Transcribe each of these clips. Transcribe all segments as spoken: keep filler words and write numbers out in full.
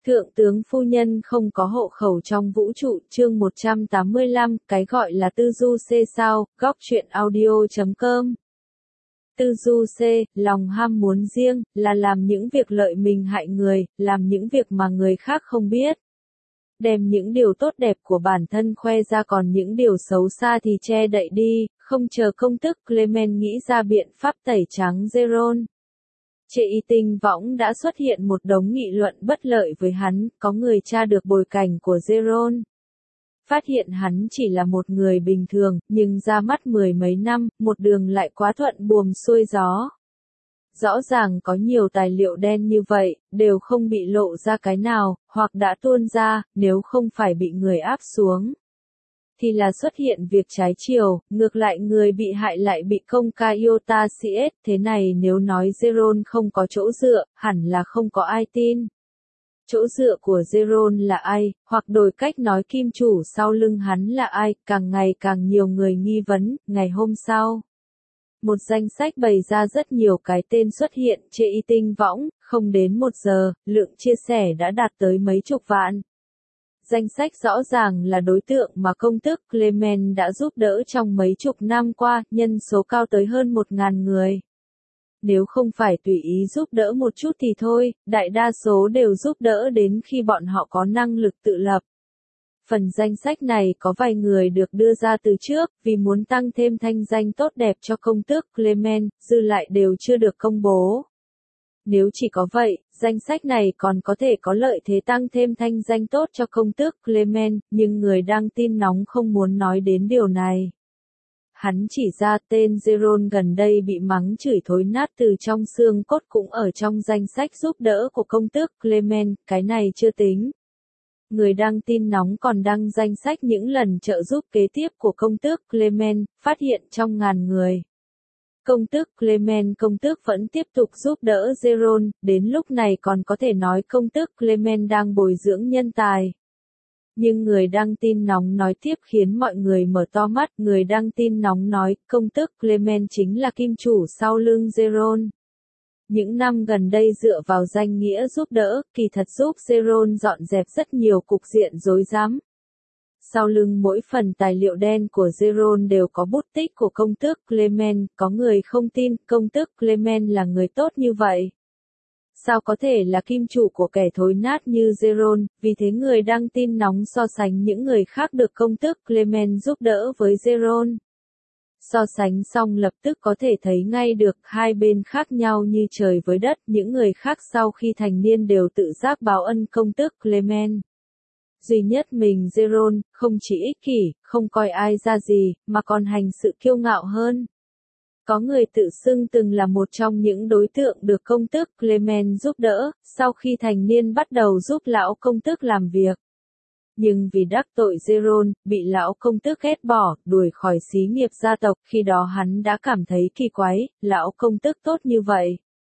Thượng tướng phu nhân không có hộ khẩu trong vũ trụ, chương một trăm tám mươi lăm, cái gọi là tư du C sao, góc truyện audio chấm com. Tư du C, lòng ham muốn riêng, là làm những việc lợi mình hại người, làm những việc mà người khác không biết. Đem những điều tốt đẹp của bản thân khoe ra, còn những điều xấu xa thì che đậy đi, không chờ công tức Clement nghĩ ra biện pháp tẩy trắng Geron. Trên y tinh võng đã xuất hiện một đống nghị luận bất lợi với hắn, có người tra được bối cảnh của Geron. Phát hiện hắn chỉ là một người bình thường, nhưng ra mắt mười mấy năm, một đường lại quá thuận buồm xuôi gió. Rõ ràng có nhiều tài liệu đen như vậy, đều không bị lộ ra cái nào, hoặc đã tuôn ra, nếu không phải bị người áp xuống. Thì là xuất hiện việc trái chiều, ngược lại người bị hại lại bị công ca iota cs, thế này nếu nói Geron không có chỗ dựa, hẳn là không có ai tin. Chỗ dựa của Geron là ai, hoặc đổi cách nói kim chủ sau lưng hắn là ai, càng ngày càng nhiều người nghi vấn. Ngày hôm sau, một danh sách bày ra rất nhiều cái tên xuất hiện trên y tinh võng, không đến một giờ, lượng chia sẻ đã đạt tới mấy chục vạn. Danh sách rõ ràng là đối tượng mà công tước Clement đã giúp đỡ trong mấy chục năm qua, nhân số cao tới hơn một ngàn người. Nếu không phải tùy ý giúp đỡ một chút thì thôi, đại đa số đều giúp đỡ đến khi bọn họ có năng lực tự lập. Phần danh sách này có vài người được đưa ra từ trước, vì muốn tăng thêm thanh danh tốt đẹp cho công tước Clement, dư lại đều chưa được công bố. Nếu chỉ có vậy, danh sách này còn có thể có lợi thế tăng thêm thanh danh tốt cho công tước Clement, nhưng người đăng tin nóng không muốn nói đến điều này. Hắn chỉ ra tên Geron gần đây bị mắng chửi thối nát từ trong xương cốt cũng ở trong danh sách giúp đỡ của công tước Clement, cái này chưa tính. Người đăng tin nóng còn đăng danh sách những lần trợ giúp kế tiếp của công tước Clement, phát hiện trong ngàn người. Công tước Clement công tước vẫn tiếp tục giúp đỡ Geron, đến lúc này còn có thể nói công tước Clement đang bồi dưỡng nhân tài. Nhưng người đăng tin nóng nói tiếp khiến mọi người mở to mắt, người đăng tin nóng nói, công tước Clement chính là kim chủ sau lưng Geron. Những năm gần đây dựa vào danh nghĩa giúp đỡ, kỳ thật giúp Geron dọn dẹp rất nhiều cục diện rối rắm. Sau lưng mỗi phần tài liệu đen của Geron đều có bút tích của công tước Clement, có người không tin công tước Clement là người tốt như vậy. Sao có thể là kim chủ của kẻ thối nát như Geron, vì thế người đăng tin nóng so sánh những người khác được công tước Clement giúp đỡ với Geron. So sánh xong lập tức có thể thấy ngay được hai bên khác nhau như trời với đất, những người khác sau khi thành niên đều tự giác báo ân công tước Clement. Duy nhất mình Geron, không chỉ ích kỷ, không coi ai ra gì, mà còn hành sự kiêu ngạo hơn. Có người tự xưng từng là một trong những đối tượng được công tước Clement giúp đỡ, sau khi thành niên bắt đầu giúp lão công tước làm việc. Nhưng vì đắc tội Geron, bị lão công tước ghét bỏ, đuổi khỏi xí nghiệp gia tộc, khi đó hắn đã cảm thấy kỳ quái, lão công tước tốt như vậy.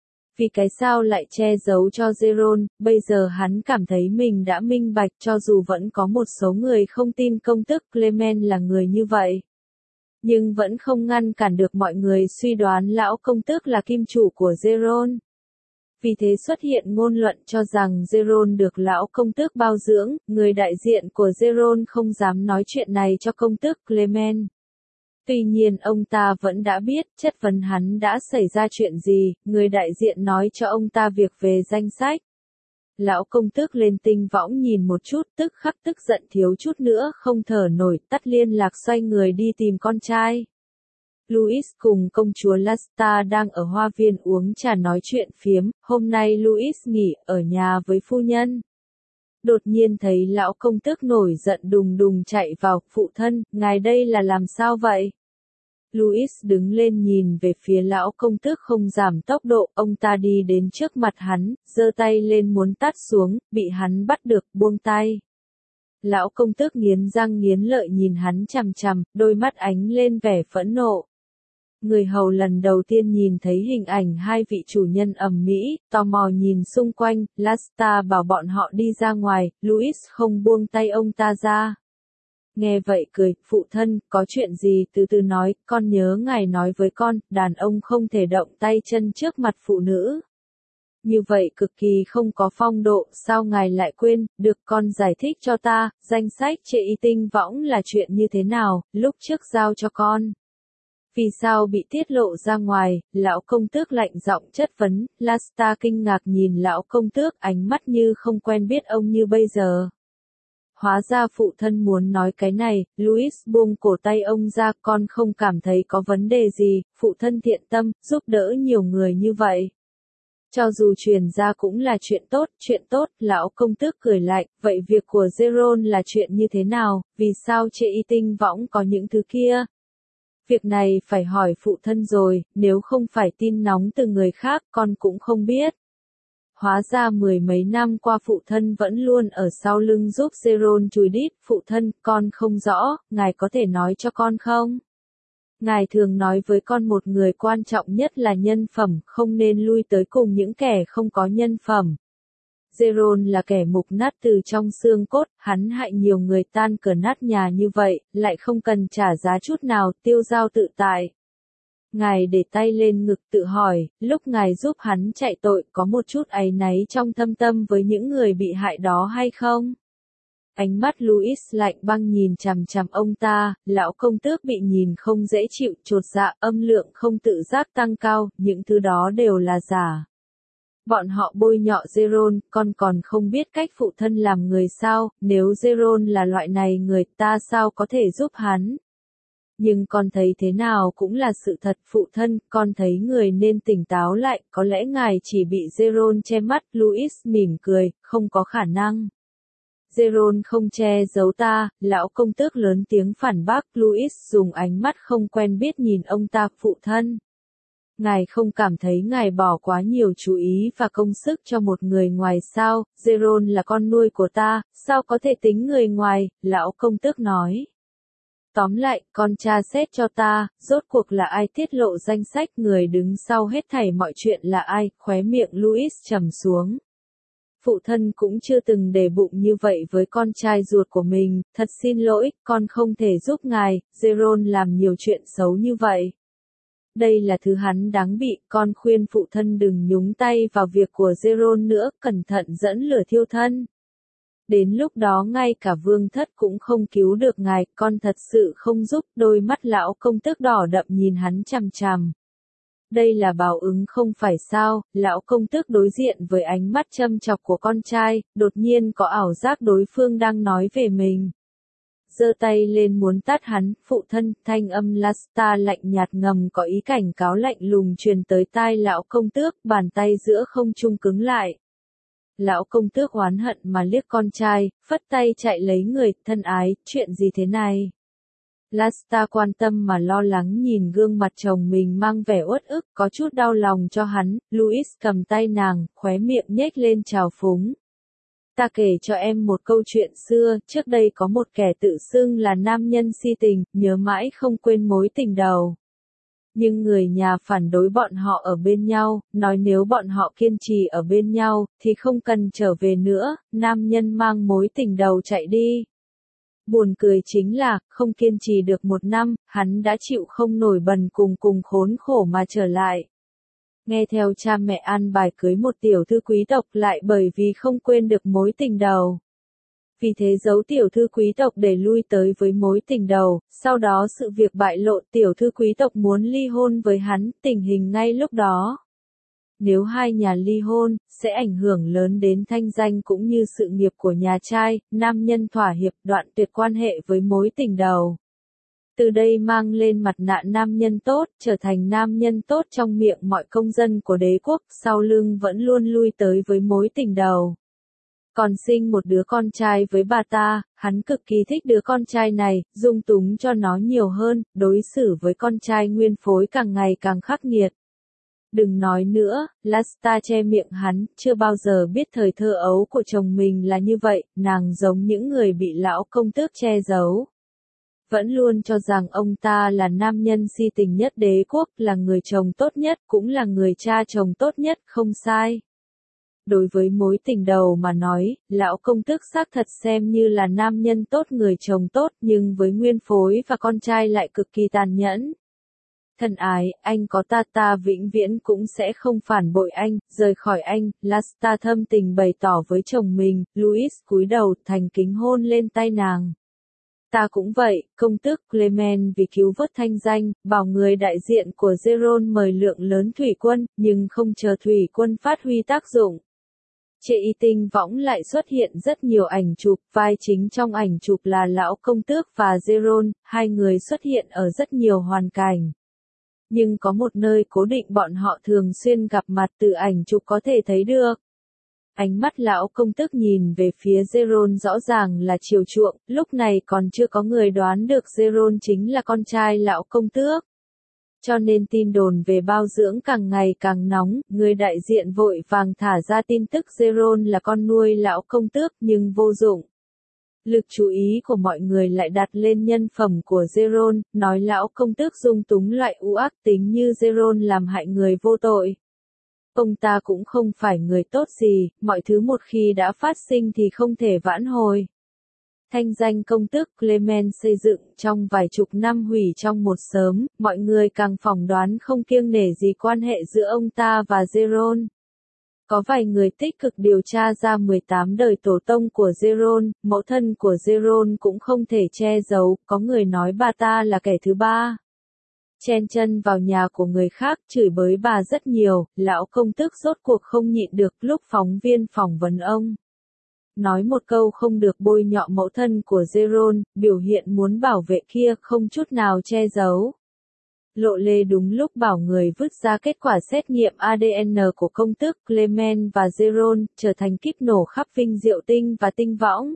Vì cái sao lại che giấu cho Geron, bây giờ hắn cảm thấy mình đã minh bạch cho dù vẫn có một số người không tin công tước Clement là người như vậy. Nhưng vẫn không ngăn cản được mọi người suy đoán lão công tước là kim chủ của Geron. Vì thế xuất hiện ngôn luận cho rằng Geron được lão công tước bao dưỡng, người đại diện của Geron không dám nói chuyện này cho công tước Clement. Tuy nhiên ông ta vẫn đã biết, chất vấn hắn đã xảy ra chuyện gì, người đại diện nói cho ông ta việc về danh sách. Lão công tước lên tinh võng nhìn một chút, tức khắc tức giận thiếu chút nữa không thở nổi, tắt liên lạc xoay người đi tìm con trai. Louis cùng công chúa Lasta đang ở hoa viên uống trà nói chuyện phiếm, hôm nay Louis nghỉ ở nhà với phu nhân. Đột nhiên thấy lão công tước nổi giận đùng đùng chạy vào, phụ thân, ngài đây là làm sao vậy? Louis đứng lên nhìn về phía lão công tước không giảm tốc độ, ông ta đi đến trước mặt hắn, giơ tay lên muốn tát xuống, bị hắn bắt được, buông tay. Lão công tước nghiến răng nghiến lợi nhìn hắn chằm chằm, đôi mắt ánh lên vẻ phẫn nộ. Người hầu lần đầu tiên nhìn thấy hình ảnh hai vị chủ nhân ầm mỹ, tò mò nhìn xung quanh, Lasta bảo bọn họ đi ra ngoài, Louis không buông tay ông ta ra. Nghe vậy cười, phụ thân, có chuyện gì từ từ nói, con nhớ ngài nói với con, đàn ông không thể động tay chân trước mặt phụ nữ. như vậy cực kỳ không có phong độ, sao ngài lại quên, được con giải thích cho ta, danh sách trệ y tinh võng là chuyện như thế nào, lúc trước giao cho con. Vì sao bị tiết lộ ra ngoài, lão công tước lạnh giọng chất vấn, Lasta kinh ngạc nhìn lão công tước ánh mắt như không quen biết ông như bây giờ. Hóa ra phụ thân muốn nói cái này, Louis buông cổ tay ông ra, con không cảm thấy có vấn đề gì, phụ thân thiện tâm, giúp đỡ nhiều người như vậy. Cho dù truyền ra cũng là chuyện tốt, chuyện tốt, lão công tước cười lạnh, vậy việc của Zeron là chuyện như thế nào, vì sao trệ y tinh võng có những thứ kia? Việc này phải hỏi phụ thân rồi, nếu không phải tin nóng từ người khác, con cũng không biết. Hóa ra mười mấy năm qua phụ thân vẫn luôn ở sau lưng giúp Zeron chùi đít, phụ thân, con không rõ, ngài có thể nói cho con không? Ngài thường nói với con một người quan trọng nhất là nhân phẩm, không nên lui tới cùng những kẻ không có nhân phẩm. Zeron là kẻ mục nát từ trong xương cốt, hắn hại nhiều người tan cửa nát nhà như vậy, lại không cần trả giá chút nào, tiêu dao tự tại. Ngài để tay lên ngực tự hỏi, lúc ngài giúp hắn chạy tội có một chút áy náy trong thâm tâm với những người bị hại đó hay không? Ánh mắt Louis lạnh băng nhìn chằm chằm ông ta, lão công tước bị nhìn không dễ chịu, chột dạ, âm lượng không tự giác tăng cao, những thứ đó đều là giả. Bọn họ bôi nhọ Zeron, con còn không biết cách phụ thân làm người sao, nếu Zeron là loại này người ta sao có thể giúp hắn. Nhưng con thấy thế nào cũng là sự thật, phụ thân, con thấy người nên tỉnh táo lại, có lẽ ngài chỉ bị Zeron che mắt, Louis mỉm cười, không có khả năng. Zeron không che giấu ta, lão công tước lớn tiếng phản bác, Louis dùng ánh mắt không quen biết nhìn ông ta, phụ thân. Ngài không cảm thấy ngài bỏ quá nhiều chú ý và công sức cho một người ngoài sao, Zeron là con nuôi của ta, sao có thể tính người ngoài, lão công tước nói. Tóm lại, con tra xét cho ta, rốt cuộc là ai tiết lộ danh sách người đứng sau hết thảy mọi chuyện là ai, khóe miệng Louis trầm xuống. Phụ thân cũng chưa từng để bụng như vậy với con trai ruột của mình, thật xin lỗi, con không thể giúp ngài, Zeron làm nhiều chuyện xấu như vậy. Đây là thứ hắn đáng bị, con khuyên phụ thân đừng nhúng tay vào việc của Zeron nữa, cẩn thận dẫn lửa thiêu thân. Đến lúc đó ngay cả vương thất cũng không cứu được ngài, con thật sự không giúp, đôi mắt lão công tước đỏ đậm nhìn hắn chằm chằm. Đây là báo ứng không phải sao, lão công tước đối diện với ánh mắt châm chọc của con trai, đột nhiên có ảo giác đối phương đang nói về mình. Giơ tay lên muốn tát hắn, phụ thân, thanh âm Lasta lạnh nhạt ngầm có ý cảnh cáo lạnh lùng truyền tới tai lão công tước, bàn tay giữa không trung cứng lại. Lão công tước oán hận mà liếc con trai, phất tay chạy lấy người, thân ái, chuyện gì thế này? Lasta quan tâm mà lo lắng nhìn gương mặt chồng mình mang vẻ uất ức, có chút đau lòng cho hắn, Louis cầm tay nàng, khóe miệng nhếch lên trào phúng. Ta kể cho em một câu chuyện xưa, trước đây có một kẻ tự xưng là nam nhân si tình, nhớ mãi không quên mối tình đầu. Nhưng người nhà phản đối bọn họ ở bên nhau, nói nếu bọn họ kiên trì ở bên nhau, thì không cần trở về nữa, nam nhân mang mối tình đầu chạy đi. Buồn cười chính là, không kiên trì được một năm, hắn đã chịu không nổi bần cùng cùng khốn khổ mà trở lại. Nghe theo cha mẹ an bài cưới một tiểu thư quý tộc lại bởi vì không quên được mối tình đầu. Vì thế giấu tiểu thư quý tộc để lui tới với mối tình đầu, sau đó sự việc bại lộ tiểu thư quý tộc muốn ly hôn với hắn, tình hình ngay lúc đó. Nếu hai nhà ly hôn, sẽ ảnh hưởng lớn đến thanh danh cũng như sự nghiệp của nhà trai, nam nhân thỏa hiệp đoạn tuyệt quan hệ với mối tình đầu. Từ đây mang lên mặt nạ nam nhân tốt, trở thành nam nhân tốt trong miệng mọi công dân của đế quốc, sau lưng vẫn luôn lui tới với mối tình đầu. Còn sinh một đứa con trai với bà ta, hắn cực kỳ thích đứa con trai này, dung túng cho nó nhiều hơn, đối xử với con trai nguyên phối càng ngày càng khắc nghiệt. Đừng nói nữa, Lasta che miệng hắn, chưa bao giờ biết thời thơ ấu của chồng mình là như vậy, nàng giống những người bị lão công tước che giấu. Vẫn luôn cho rằng ông ta là nam nhân si tình nhất đế quốc, là người chồng tốt nhất, cũng là người cha chồng tốt nhất, không sai. Đối với mối tình đầu mà nói, lão công tước xác thật xem như là nam nhân tốt người chồng tốt, nhưng với nguyên phối và con trai lại cực kỳ tàn nhẫn. Thân ái, anh có ta ta vĩnh viễn cũng sẽ không phản bội anh, rời khỏi anh, Lasta thâm tình bày tỏ với chồng mình, Louis cúi đầu thành kính hôn lên tay nàng. Ta cũng vậy, công tước Clement vì cứu vớt thanh danh, bảo người đại diện của Geron mời lượng lớn thủy quân, nhưng không chờ thủy quân phát huy tác dụng. Trên y tinh võng lại xuất hiện rất nhiều ảnh chụp, vai chính trong ảnh chụp là lão công tước và Geron, hai người xuất hiện ở rất nhiều hoàn cảnh. Nhưng có một nơi cố định bọn họ thường xuyên gặp mặt từ ảnh chụp có thể thấy được. Ánh mắt lão công tước nhìn về phía Geron rõ ràng là chiều chuộng, lúc này còn chưa có người đoán được Geron chính là con trai lão công tước. Cho nên tin đồn về bao dưỡng càng ngày càng nóng, người đại diện vội vàng thả ra tin tức Geron là con nuôi lão công tước nhưng vô dụng. Lực chú ý của mọi người lại đặt lên nhân phẩm của Geron, nói lão công tước dung túng loại u ác tính như Geron làm hại người vô tội. Ông ta cũng không phải người tốt gì, mọi thứ một khi đã phát sinh thì không thể vãn hồi. Thanh danh công tước Clement xây dựng trong vài chục năm hủy trong một sớm, mọi người càng phỏng đoán không kiêng nể gì quan hệ giữa ông ta và Geron. Có vài người tích cực điều tra ra mười tám đời tổ tông của Geron, mẫu thân của Geron cũng không thể che giấu, có người nói bà ta là kẻ thứ ba. Chen chân vào nhà của người khác, chửi bới bà rất nhiều, lão công tước rốt cuộc không nhịn được lúc phóng viên phỏng vấn ông. Nói một câu không được bôi nhọ mẫu thân của Geron, biểu hiện muốn bảo vệ kia không chút nào che giấu. Lộ lê đúng lúc bảo người vứt ra kết quả xét nghiệm a đê en của công tước Clement và Geron, trở thành kíp nổ khắp Vinh Diệu Tinh và Tinh Võng.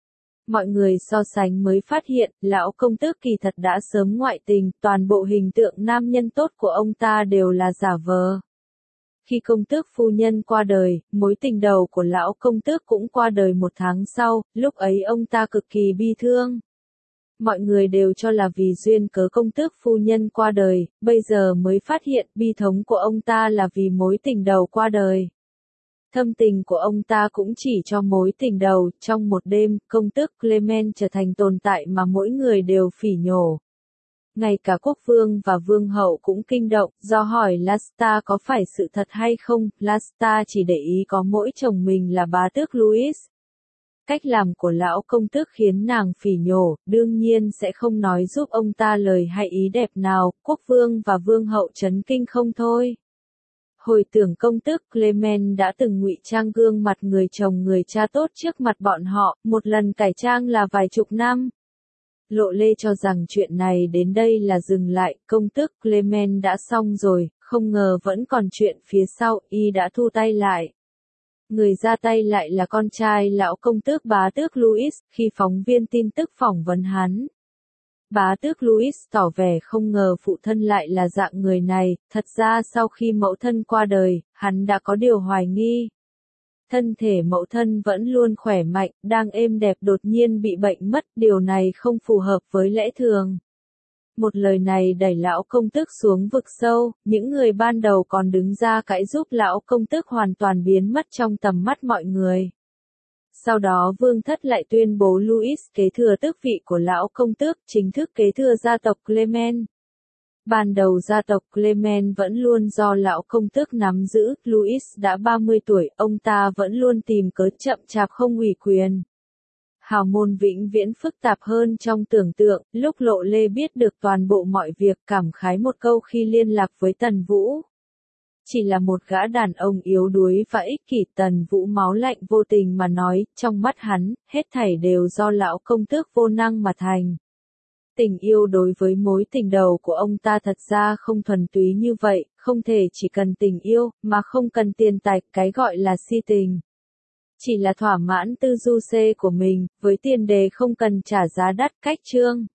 Mọi người so sánh mới phát hiện, lão công tước kỳ thật đã sớm ngoại tình, toàn bộ hình tượng nam nhân tốt của ông ta đều là giả vờ. Khi công tước phu nhân qua đời, mối tình đầu của lão công tước cũng qua đời một tháng sau, lúc ấy ông ta cực kỳ bi thương. Mọi người đều cho là vì duyên cớ công tước phu nhân qua đời, bây giờ mới phát hiện bi thống của ông ta là vì mối tình đầu qua đời. Thâm tình của ông ta cũng chỉ cho mối tình đầu, trong một đêm, công tước Clement trở thành tồn tại mà mỗi người đều phỉ nhổ. Ngay cả quốc vương và vương hậu cũng kinh động, do hỏi Lasta có phải sự thật hay không, Lasta chỉ để ý có mỗi chồng mình là bá tước Louis. Cách làm của lão công tước khiến nàng phỉ nhổ, đương nhiên sẽ không nói giúp ông ta lời hay ý đẹp nào, quốc vương và vương hậu chấn kinh không thôi. Hồi tưởng công tước Clement đã từng ngụy trang gương mặt người chồng người cha tốt trước mặt bọn họ, một lần cải trang là vài chục năm. Lộ lê cho rằng chuyện này đến đây là dừng lại, công tước Clement đã xong rồi, không ngờ vẫn còn chuyện phía sau, y đã thu tay lại. Người ra tay lại là con trai lão công tước bá tước Louis, khi phóng viên tin tức phỏng vấn hắn. Bá tước Louis tỏ vẻ không ngờ phụ thân lại là dạng người này, thật ra sau khi mẫu thân qua đời, hắn đã có điều hoài nghi. Thân thể mẫu thân vẫn luôn khỏe mạnh, đang êm đẹp đột nhiên bị bệnh mất, điều này không phù hợp với lẽ thường. Một lời này đẩy lão công tước xuống vực sâu, những người ban đầu còn đứng ra cãi giúp lão công tước hoàn toàn biến mất trong tầm mắt mọi người. Sau đó vương thất lại tuyên bố Louis kế thừa tước vị của lão công tước, chính thức kế thừa gia tộc Clement. Ban đầu gia tộc Clement vẫn luôn do lão công tước nắm giữ, Louis đã ba mươi tuổi, ông ta vẫn luôn tìm cớ chậm chạp không ủy quyền. Hào môn vĩnh viễn phức tạp hơn trong tưởng tượng, lúc Lộ Lê biết được toàn bộ mọi việc cảm khái một câu khi liên lạc với Tần Vũ. Chỉ là một gã đàn ông yếu đuối và ích kỷ, Tần Vũ máu lạnh vô tình mà nói, trong mắt hắn, hết thảy đều do lão công tước vô năng mà thành. Tình yêu đối với mối tình đầu của ông ta thật ra không thuần túy như vậy, không thể chỉ cần tình yêu, mà không cần tiền tài, cái gọi là si tình. Chỉ là thỏa mãn tư du xê của mình, với tiền đề không cần trả giá đắt cách chương.